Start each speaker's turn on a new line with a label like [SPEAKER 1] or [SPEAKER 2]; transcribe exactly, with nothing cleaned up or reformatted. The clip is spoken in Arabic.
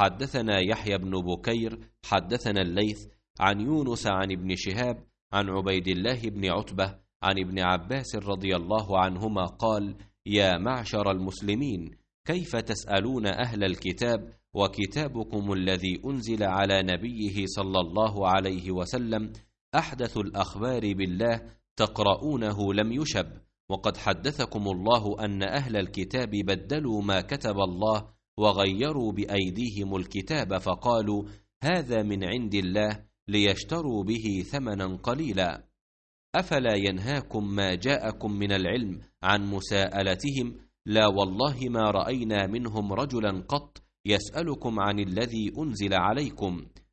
[SPEAKER 1] حدثنا يحيى بن بكير حدثنا الليث عن يونس عن ابن شهاب عن عبيد الله بن عتبة عن ابن عباس رضي الله عنهما قال: يا معشر المسلمين، كيف تسألون أهل الكتاب وكتابكم الذي أنزل على نبيه صلى الله عليه وسلم أحدث الأخبار بالله تقرؤونه لم يشب، وقد حدثكم الله أن أهل الكتاب بدلوا ما كتب الله وغيروا بأيديهم الكتاب فقالوا هذا من عند الله ليشتروا به ثمنا قليلا. أفلا ينهاكم ما جاءكم من العلم عن مساءلتهم؟ لا والله ما رأينا منهم رجلا قط يسألكم عن الذي أنزل عليكم،